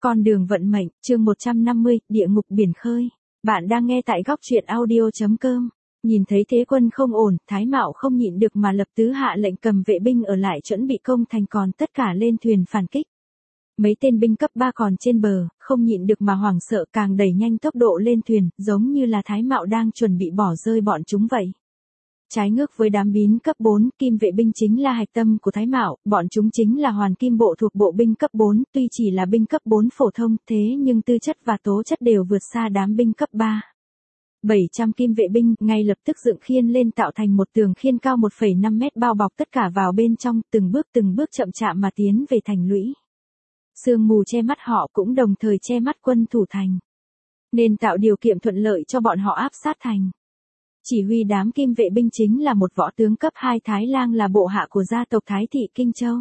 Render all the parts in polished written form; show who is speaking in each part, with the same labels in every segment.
Speaker 1: Con đường vận mệnh, chương 150, địa ngục biển khơi. Bạn đang nghe tại góc truyện audio.com. Nhìn thấy thế quân không ổn, Thái Mạo không nhịn được mà lập tức hạ lệnh cầm vệ binh ở lại chuẩn bị công thành, còn tất cả lên thuyền phản kích. Mấy tên binh cấp 3 còn trên bờ, không nhịn được mà hoảng sợ, càng đẩy nhanh tốc độ lên thuyền, giống như là Thái Mạo đang chuẩn bị bỏ rơi bọn chúng vậy. Trái ngược với đám bín cấp 4, kim vệ binh chính là hạch tâm của Thái Mạo, bọn chúng chính là hoàn kim bộ thuộc bộ binh cấp 4, tuy chỉ là binh cấp 4 phổ thông, thế nhưng tư chất và tố chất đều vượt xa đám binh cấp 3. 700 kim vệ binh ngay lập tức dựng khiên lên tạo thành một tường khiên cao 1,5 mét bao bọc tất cả vào bên trong, từng bước chậm chạp mà tiến về thành lũy. Sương mù che mắt họ cũng đồng thời che mắt quân thủ thành, nên tạo điều kiện thuận lợi cho bọn họ áp sát thành. Chỉ huy đám kim vệ binh chính là một võ tướng cấp 2 Thái Lang, là bộ hạ của gia tộc Thái Thị Kinh Châu.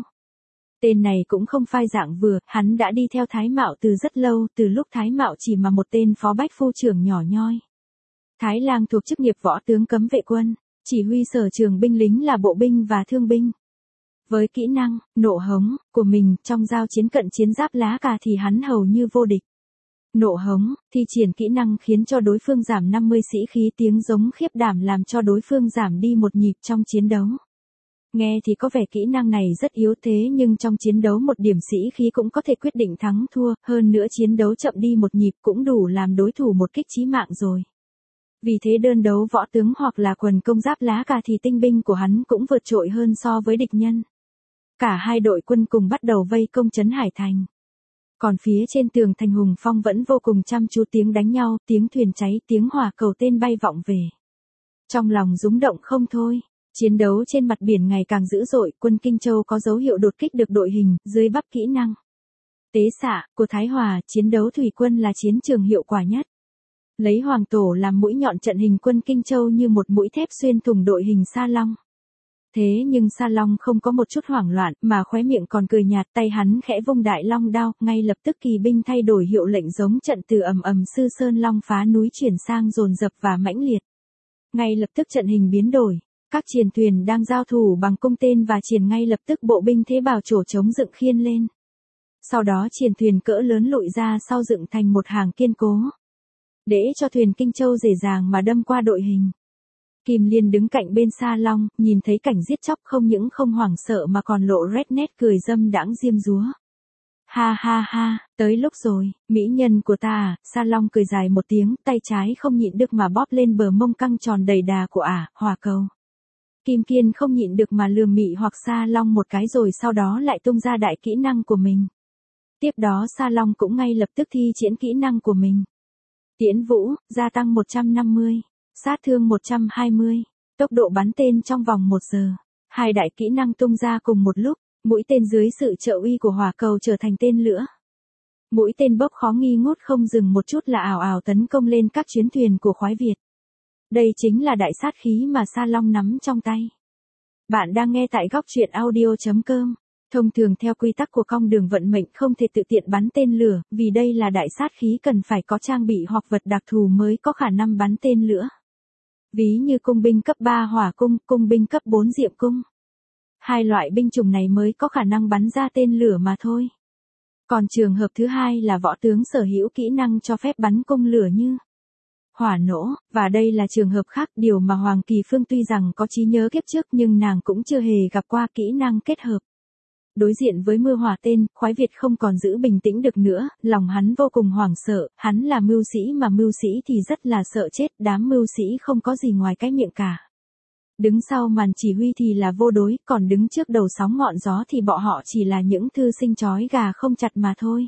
Speaker 1: Tên này cũng không phai dạng vừa, hắn đã đi theo Thái Mạo từ rất lâu, từ lúc Thái Mạo chỉ mà một tên phó bách phu trưởng nhỏ nhoi. Thái Lang thuộc chức nghiệp võ tướng cấm vệ quân, chỉ huy sở trường binh lính là bộ binh và thương binh. Với kỹ năng, nộ hống, của mình, trong giao chiến cận chiến giáp lá cà thì hắn hầu như vô địch. Nộ hống, thi triển kỹ năng khiến cho đối phương giảm 50 sĩ khí, tiếng giống khiếp đảm làm cho đối phương giảm đi một nhịp trong chiến đấu. Nghe thì có vẻ kỹ năng này rất yếu, thế nhưng trong chiến đấu một điểm sĩ khí cũng có thể quyết định thắng thua, hơn nữa chiến đấu chậm đi một nhịp cũng đủ làm đối thủ một kích chí mạng rồi. Vì thế đơn đấu võ tướng hoặc là quần công giáp lá cà thì tinh binh của hắn cũng vượt trội hơn so với địch nhân. Cả hai đội quân cùng bắt đầu vây công trấn Hải Thành. Còn phía trên tường thành Hùng Phong vẫn vô cùng chăm chú, tiếng đánh nhau, tiếng thuyền cháy, tiếng hỏa cầu tên bay vọng về. Trong lòng rúng động không thôi, chiến đấu trên mặt biển ngày càng dữ dội, quân Kinh Châu có dấu hiệu đột kích được đội hình, dưới bắp kỹ năng tế xạ của Thái Hòa, chiến đấu thủy quân là chiến trường hiệu quả nhất. Lấy Hoàng Tổ làm mũi nhọn, trận hình quân Kinh Châu như một mũi thép xuyên thủng đội hình Sa Long. Thế nhưng Sa Long không có một chút hoảng loạn, mà khóe miệng còn cười nhạt, tay hắn khẽ vung đại long đao, ngay lập tức kỳ binh thay đổi hiệu lệnh, giống trận từ ầm ầm sư sơn long phá núi chuyển sang dồn dập và mãnh liệt. Ngay lập tức trận hình biến đổi, các chiến thuyền đang giao thủ bằng cung tên và triển ngay lập tức bộ binh thế bảo trổ chống dựng khiên lên. Sau đó chiến thuyền cỡ lớn lụi ra sau dựng thành một hàng kiên cố, để cho thuyền Kinh Châu dễ dàng mà đâm qua đội hình. Kim Liên đứng cạnh bên Sa Long, nhìn thấy cảnh giết chóc không những không hoảng sợ mà còn lộ rét nét cười dâm đãng diêm dúa. Ha ha ha, tới lúc rồi, mỹ nhân của ta à, Sa Long cười dài một tiếng, tay trái không nhịn được mà bóp lên bờ mông căng tròn đầy đà của hỏa cầu. Kim Kiên không nhịn được mà lườm mị hoặc Sa Long một cái, rồi sau đó lại tung ra đại kỹ năng của mình. Tiếp đó Sa Long cũng ngay lập tức thi triển kỹ năng của mình. Tiễn Vũ, gia tăng 150. Sát thương 120, tốc độ bắn tên trong vòng 1 giờ. Hai đại kỹ năng tung ra cùng một lúc, mũi tên dưới sự trợ uy của hỏa cầu trở thành tên lửa. Mũi tên bốc khó nghi ngút không dừng một chút là ào ào tấn công lên các chuyến thuyền của khoái Việt. Đây chính là đại sát khí mà Sa Long nắm trong tay. Bạn đang nghe tại góc truyện audio.com. Thông thường theo quy tắc của con đường vận mệnh không thể tự tiện bắn tên lửa, vì đây là đại sát khí cần phải có trang bị hoặc vật đặc thù mới có khả năng bắn tên lửa. Ví như cung binh cấp 3 hỏa cung, cung binh cấp 4 diệm cung. Hai loại binh chủng này mới có khả năng bắn ra tên lửa mà thôi. Còn trường hợp thứ hai là võ tướng sở hữu kỹ năng cho phép bắn cung lửa như hỏa nổ, và đây là trường hợp khác, điều mà Hoàng Kỳ Phương tuy rằng có trí nhớ kiếp trước nhưng nàng cũng chưa hề gặp qua kỹ năng kết hợp. Đối diện với mưa hỏa tên, khoái Việt không còn giữ bình tĩnh được nữa, lòng hắn vô cùng hoảng sợ, hắn là mưu sĩ mà mưu sĩ thì rất là sợ chết, đám mưu sĩ không có gì ngoài cái miệng cả. Đứng sau màn chỉ huy thì là vô đối, còn đứng trước đầu sóng ngọn gió thì bọn họ chỉ là những thư sinh trói gà không chặt mà thôi.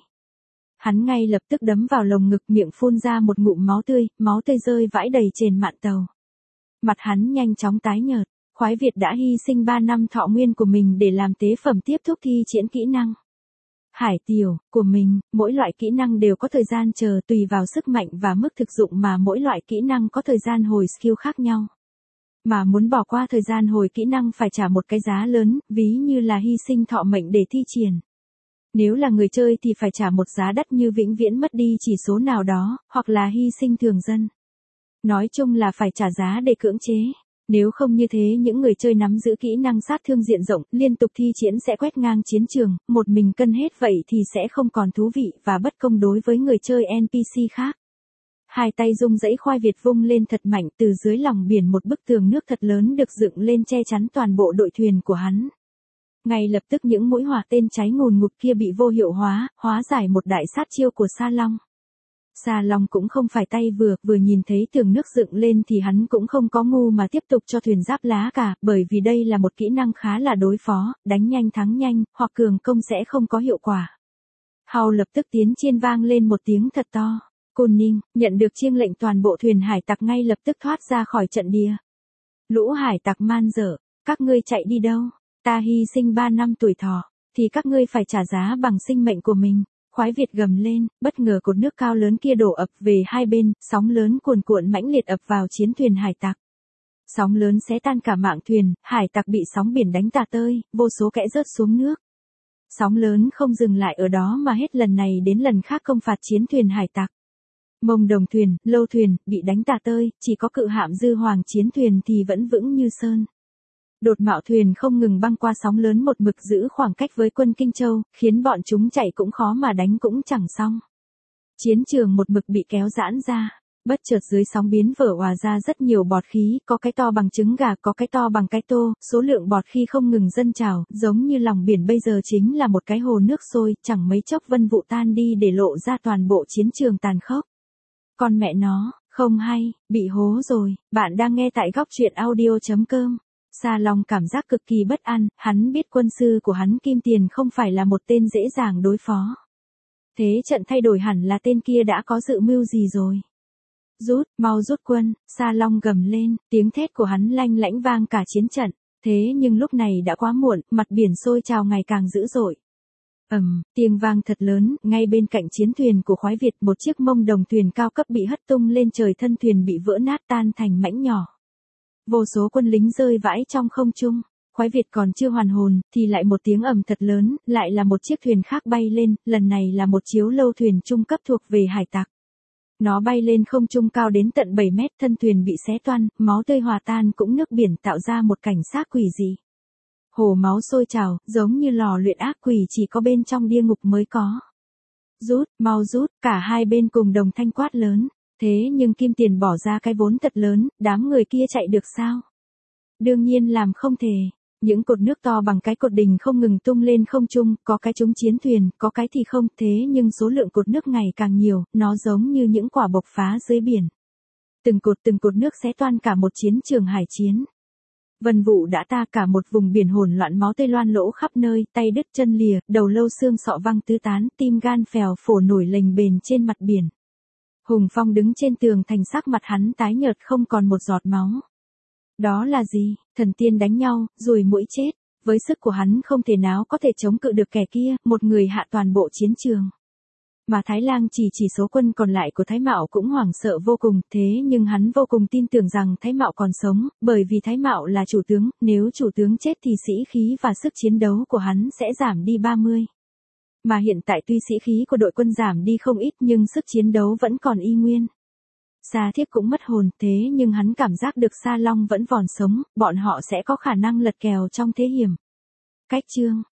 Speaker 1: Hắn ngay lập tức đấm vào lồng ngực, miệng phun ra một ngụm máu tươi rơi vãi đầy trên mạn tàu. Mặt hắn nhanh chóng tái nhợt. Khoái Việt đã hy sinh 3 năm thọ nguyên của mình để làm tế phẩm tiếp thúc thi triển kỹ năng Hải Tiểu của mình. Mỗi loại kỹ năng đều có thời gian chờ, tùy vào sức mạnh và mức thực dụng mà mỗi loại kỹ năng có thời gian hồi skill khác nhau. Mà muốn bỏ qua thời gian hồi kỹ năng phải trả một cái giá lớn, ví như là hy sinh thọ mệnh để thi triển. Nếu là người chơi thì phải trả một giá đắt như vĩnh viễn mất đi chỉ số nào đó, hoặc là hy sinh thường dân. Nói chung là phải trả giá để cưỡng chế. Nếu không như thế những người chơi nắm giữ kỹ năng sát thương diện rộng, liên tục thi triển sẽ quét ngang chiến trường, một mình cân hết vậy thì sẽ không còn thú vị và bất công đối với người chơi NPC khác. Hai tay rung rẫy Khoai Việt vung lên thật mạnh, từ dưới lòng biển một bức tường nước thật lớn được dựng lên che chắn toàn bộ đội thuyền của hắn. Ngay lập tức những mũi hỏa tên cháy ngùn ngụt kia bị vô hiệu hóa giải một đại sát chiêu của Sa Long. Sa Long cũng không phải tay vừa nhìn thấy tường nước dựng lên thì hắn cũng không có ngu mà tiếp tục cho thuyền giáp lá cả, bởi vì đây là một kỹ năng khá là đối phó, đánh nhanh thắng nhanh, hoặc cường công sẽ không có hiệu quả. Hầu lập tức tiến chiên vang lên một tiếng thật to. Côn Ninh, nhận được chiêng lệnh toàn bộ thuyền hải tặc ngay lập tức thoát ra khỏi trận địa. Lũ hải tặc man dở, các ngươi chạy đi đâu? Ta hy sinh 3 năm tuổi thọ, thì các ngươi phải trả giá bằng sinh mệnh của mình. Khoái Việt gầm lên, bất ngờ cột nước cao lớn kia đổ ập về hai bên, sóng lớn cuồn cuộn mãnh liệt ập vào chiến thuyền hải tặc. Sóng lớn xé tan cả mạn thuyền, hải tặc bị sóng biển đánh tả tơi, vô số kẽ rớt xuống nước. Sóng lớn không dừng lại ở đó mà hết lần này đến lần khác công phạt chiến thuyền hải tặc. Mông đồng thuyền, lâu thuyền, bị đánh tả tơi, chỉ có cự hạm Dư Hoàng chiến thuyền thì vẫn vững như sơn. Đột mạo thuyền không ngừng băng qua sóng lớn một mực giữ khoảng cách với quân Kinh Châu, khiến bọn chúng chạy cũng khó mà đánh cũng chẳng xong. Chiến trường một mực bị kéo giãn ra, bất chợt dưới sóng biến vỡ òa ra rất nhiều bọt khí, có cái to bằng trứng gà, có cái to bằng cái tô, số lượng bọt khí không ngừng dâng trào, giống như lòng biển bây giờ chính là một cái hồ nước sôi, chẳng mấy chốc vân vụ tan đi để lộ ra toàn bộ chiến trường tàn khốc. Con mẹ nó, không hay, bị hố rồi, bạn đang nghe tại góc truyện audio.com. Sa Long cảm giác cực kỳ bất an, hắn biết quân sư của hắn Kim Tiền không phải là một tên dễ dàng đối phó. Thế trận thay đổi hẳn là tên kia đã có dự mưu gì rồi. Rút, mau rút quân, Sa Long gầm lên, tiếng thét của hắn lanh lảnh vang cả chiến trận. Thế nhưng lúc này đã quá muộn, mặt biển sôi trào ngày càng dữ dội. Tiếng vang thật lớn, ngay bên cạnh chiến thuyền của Khoái Việt một chiếc mông đồng thuyền cao cấp bị hất tung lên trời, thân thuyền bị vỡ nát tan thành mảnh nhỏ. Vô số quân lính rơi vãi trong không trung, Khoái Việt còn chưa hoàn hồn, thì lại một tiếng ầm thật lớn, lại là một chiếc thuyền khác bay lên, lần này là một chiếu lâu thuyền trung cấp thuộc về hải tặc. Nó bay lên không trung cao đến tận 7 mét, thân thuyền bị xé toang, máu tươi hòa tan cũng nước biển tạo ra một cảnh xác quỷ dị. Hồ máu sôi trào, giống như lò luyện ác quỷ chỉ có bên trong địa ngục mới có. Rút, mau rút, cả hai bên cùng đồng thanh quát lớn. Thế nhưng Kim Tiền bỏ ra cái vốn thật lớn, đám người kia chạy được sao? Đương nhiên làm không thể. Những cột nước to bằng cái cột đình không ngừng tung lên không trung, có cái trúng chiến thuyền, có cái thì không, thế nhưng số lượng cột nước ngày càng nhiều, nó giống như những quả bộc phá dưới biển. Từng cột nước xé toan cả một chiến trường hải chiến. Vân vụ đã ta, cả một vùng biển hỗn loạn, máu tươi loang lỗ khắp nơi, tay đứt chân lìa, đầu lâu xương sọ văng tứ tán, tim gan phèo phổ nổi lềnh bềnh trên mặt biển. Hùng Phong đứng trên tường thành, sắc mặt hắn tái nhợt không còn một giọt máu. Đó là gì? Thần tiên đánh nhau, ruồi muỗi chết. Với sức của hắn không thể nào có thể chống cự được kẻ kia, một người hạ toàn bộ chiến trường. Mà Thái Lang chỉ số quân còn lại của Thái Mạo cũng hoảng sợ vô cùng, thế nhưng hắn vô cùng tin tưởng rằng Thái Mạo còn sống, bởi vì Thái Mạo là chủ tướng, nếu chủ tướng chết thì sĩ khí và sức chiến đấu của hắn sẽ giảm đi 30. Mà hiện tại tuy sĩ khí của đội quân giảm đi không ít nhưng sức chiến đấu vẫn còn y nguyên. Sa Thiếp cũng mất hồn, thế nhưng hắn cảm giác được Sa Long vẫn còn sống, bọn họ sẽ có khả năng lật kèo trong thế hiểm. Cách chương